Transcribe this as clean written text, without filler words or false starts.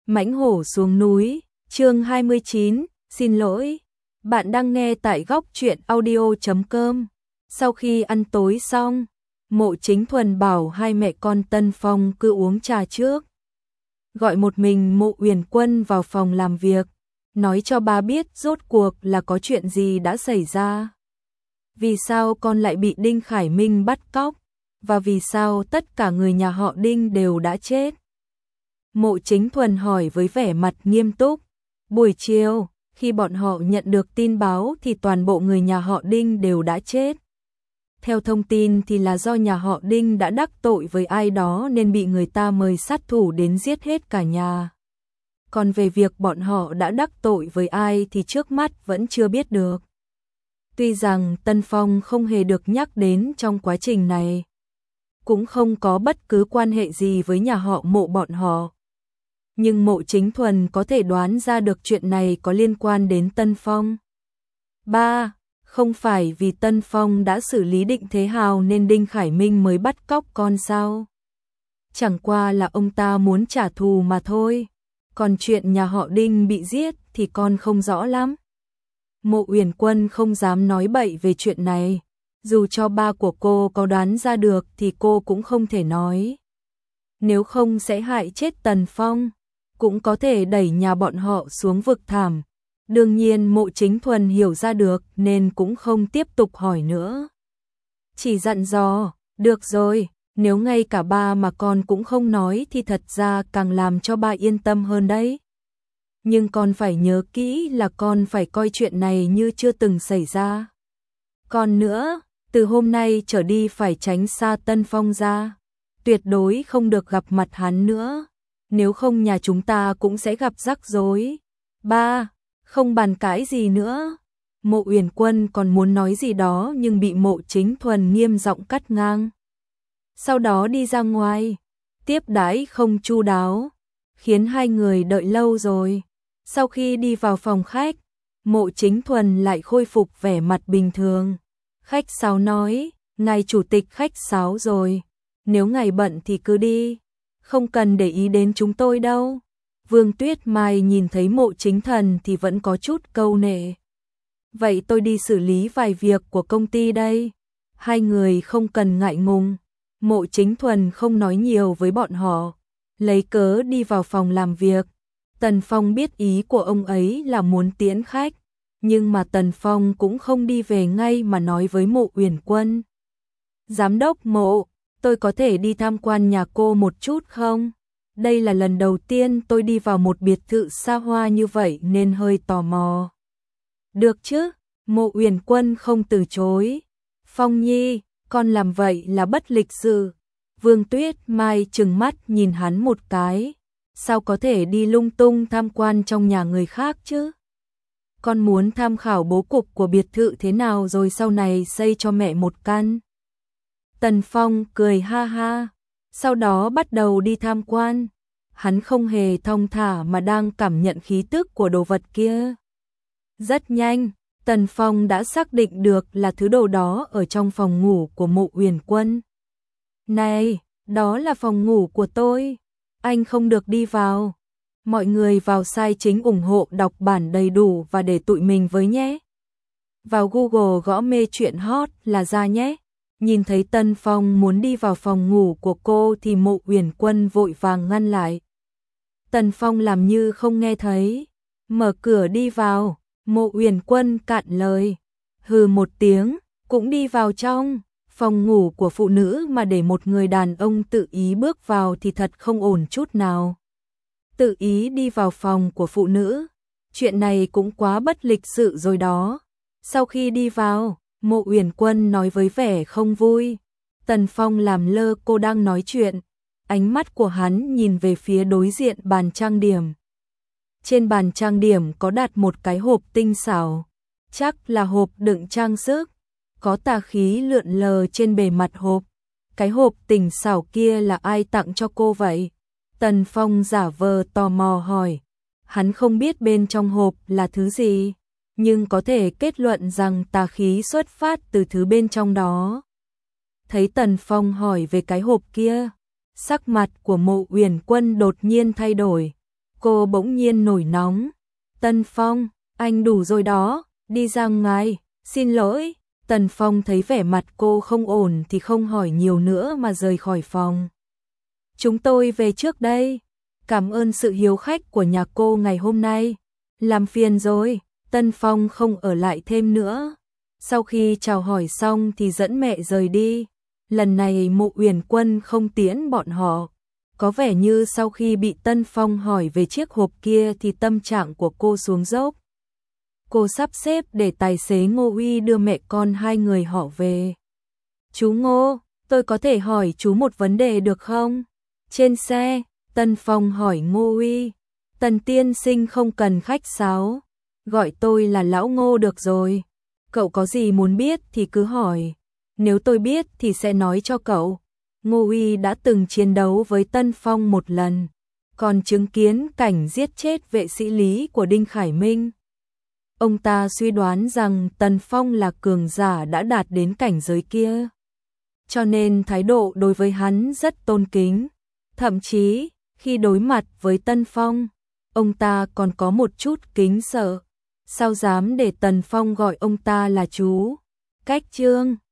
Mãnh hổ xuống núi, chương 29, xin lỗi. Bạn đang nghe tại góc truyện audio.com. Sau khi ăn tối xong, Mộ Chính Thuần bảo hai mẹ con Tân Phong cứ uống trà trước. Gọi một mình Mộ Uyển Quân vào phòng làm việc, nói cho ba biết rốt cuộc là có chuyện gì đã xảy ra. Vì sao con lại bị Đinh Khải Minh bắt cóc, và vì sao tất cả người nhà họ Đinh đều đã chết. Mộ Chính Thuần hỏi với vẻ mặt nghiêm túc. Buổi chiều, khi bọn họ nhận được tin báo thì toàn bộ người nhà họ Đinh đều đã chết. Theo thông tin thì là do nhà họ Đinh đã đắc tội với ai đó nên bị người ta mời sát thủ đến giết hết cả nhà. Còn về việc bọn họ đã đắc tội với ai thì trước mắt vẫn chưa biết được. Tuy rằng Tân Phong không hề được nhắc đến trong quá trình này, cũng không có bất cứ quan hệ gì với nhà họ Mộ bọn họ. Nhưng Mộ Chính Thuần có thể đoán ra được chuyện này có liên quan đến Tân Phong. Ba, không phải vì Tân Phong đã xử lý Định Thế Hào nên Đinh Khải Minh mới bắt cóc con sao? Chẳng qua là ông ta muốn trả thù mà thôi. Còn chuyện nhà họ Đinh bị giết thì con không rõ lắm. Mộ Uyển Quân không dám nói bậy về chuyện này. Dù cho ba của cô có đoán ra được thì cô cũng không thể nói. Nếu không sẽ hại chết Tần Phong, cũng có thể đẩy nhà bọn họ xuống vực thẳm. Đương nhiên Mộ Chính Thuần hiểu ra được nên cũng không tiếp tục hỏi nữa. Chỉ dặn dò, được rồi, nếu ngay cả ba mà con cũng không nói thì thật ra càng làm cho ba yên tâm hơn đấy. Nhưng con phải nhớ kỹ là con phải coi chuyện này như chưa từng xảy ra. Còn nữa, từ hôm nay trở đi phải tránh xa Tân Phong ra. Tuyệt đối không được gặp mặt hắn nữa. Nếu không nhà chúng ta cũng sẽ gặp rắc rối. Ba, không bàn cãi gì nữa. Mộ Uyển Quân còn muốn nói gì đó nhưng bị Mộ Chính Thuần nghiêm giọng cắt ngang. Sau đó đi ra ngoài, tiếp đãi không chu đáo, khiến hai người đợi lâu rồi. Sau khi đi vào phòng khách, Mộ Chính Thuần lại khôi phục vẻ mặt bình thường. Khách sáo nói, ngài chủ tịch khách sáo rồi, nếu ngài bận thì cứ đi, không cần để ý đến chúng tôi đâu. Vương Tuyết Mai nhìn thấy Mộ Chính Thuần thì vẫn có chút câu nệ. Vậy tôi đi xử lý vài việc của công ty đây. Hai người không cần ngại ngùng. Mộ Chính Thuần không nói nhiều với bọn họ, lấy cớ đi vào phòng làm việc. Tần Phong biết ý của ông ấy là muốn tiễn khách, nhưng mà Tần Phong cũng không đi về ngay mà nói với Mộ Uyển Quân. Giám đốc Mộ, tôi có thể đi tham quan nhà cô một chút không? Đây là lần đầu tiên tôi đi vào một biệt thự xa hoa như vậy nên hơi tò mò. Được chứ, Mộ Uyển Quân không từ chối. Phong Nhi, con làm vậy là bất lịch sự. Vương Tuyết Mai trừng mắt nhìn hắn một cái. Sao có thể đi lung tung tham quan trong nhà người khác chứ? Con muốn tham khảo bố cục của biệt thự thế nào rồi sau này xây cho mẹ một căn. Tần Phong cười ha ha, sau đó bắt đầu đi tham quan. Hắn không hề thong thả mà đang cảm nhận khí tức của đồ vật kia. Rất nhanh, Tần Phong đã xác định được là thứ đồ đó ở trong phòng ngủ của Mộ Uyển Quân. Này, đó là phòng ngủ của tôi, anh không được đi vào. Mọi người vào sai chính ủng hộ đọc bản đầy đủ và để tụi mình với nhé. Vào Google gõ mê truyện hot là ra nhé. Nhìn thấy Tân Phong muốn đi vào phòng ngủ của cô thì Mộ Uyển Quân vội vàng ngăn lại. Tần Phong làm như không nghe thấy, mở cửa đi vào. Mộ Uyển Quân cạn lời, hừ một tiếng, cũng đi vào trong. Phòng ngủ của phụ nữ mà để một người đàn ông tự ý bước vào thì thật không ổn chút nào. Tự ý đi vào phòng của phụ nữ, chuyện này cũng quá bất lịch sự rồi đó. Sau khi đi vào, Mộ Uyển Quân nói với vẻ không vui. Tần Phong làm lơ cô đang nói chuyện, ánh mắt của hắn nhìn về phía đối diện bàn trang điểm. Trên bàn trang điểm có đặt một cái hộp tinh xảo, chắc là hộp đựng trang sức, có tà khí lượn lờ trên bề mặt hộp. Cái hộp tinh xảo kia là ai tặng cho cô vậy? Tần Phong giả vờ tò mò hỏi. Hắn không biết bên trong hộp là thứ gì, nhưng có thể kết luận rằng tà khí xuất phát từ thứ bên trong đó. Thấy Tần Phong hỏi về cái hộp kia, sắc mặt của Mộ Uyển Quân đột nhiên thay đổi. Cô bỗng nhiên nổi nóng. Tân Phong, anh đủ rồi đó, đi ra ngoài, xin lỗi. Tần Phong thấy vẻ mặt cô không ổn thì không hỏi nhiều nữa mà rời khỏi phòng. Chúng tôi về trước đây. Cảm ơn sự hiếu khách của nhà cô ngày hôm nay. Làm phiền rồi. Tân Phong không ở lại thêm nữa. Sau khi chào hỏi xong thì dẫn mẹ rời đi. Lần này Mộ Uyển Quân không tiễn bọn họ. Có vẻ như sau khi bị Tân Phong hỏi về chiếc hộp kia thì tâm trạng của cô xuống dốc. Cô sắp xếp để tài xế Ngô Uy đưa mẹ con hai người họ về. Chú Ngô, tôi có thể hỏi chú một vấn đề được không? Trên xe, Tân Phong hỏi Ngô Uy. Tần tiên sinh không cần khách sáo. Gọi tôi là Lão Ngô được rồi. Cậu có gì muốn biết thì cứ hỏi. Nếu tôi biết thì sẽ nói cho cậu. Ngô Uy đã từng chiến đấu với Tân Phong một lần. Còn chứng kiến cảnh giết chết vệ sĩ Lý của Đinh Khải Minh. Ông ta suy đoán rằng Tần Phong là cường giả đã đạt đến cảnh giới kia. Cho nên thái độ đối với hắn rất tôn kính. Thậm chí, khi đối mặt với Tân Phong, ông ta còn có một chút kính sợ. Sao dám để Tần Phong gọi ông ta là chú? Cách chương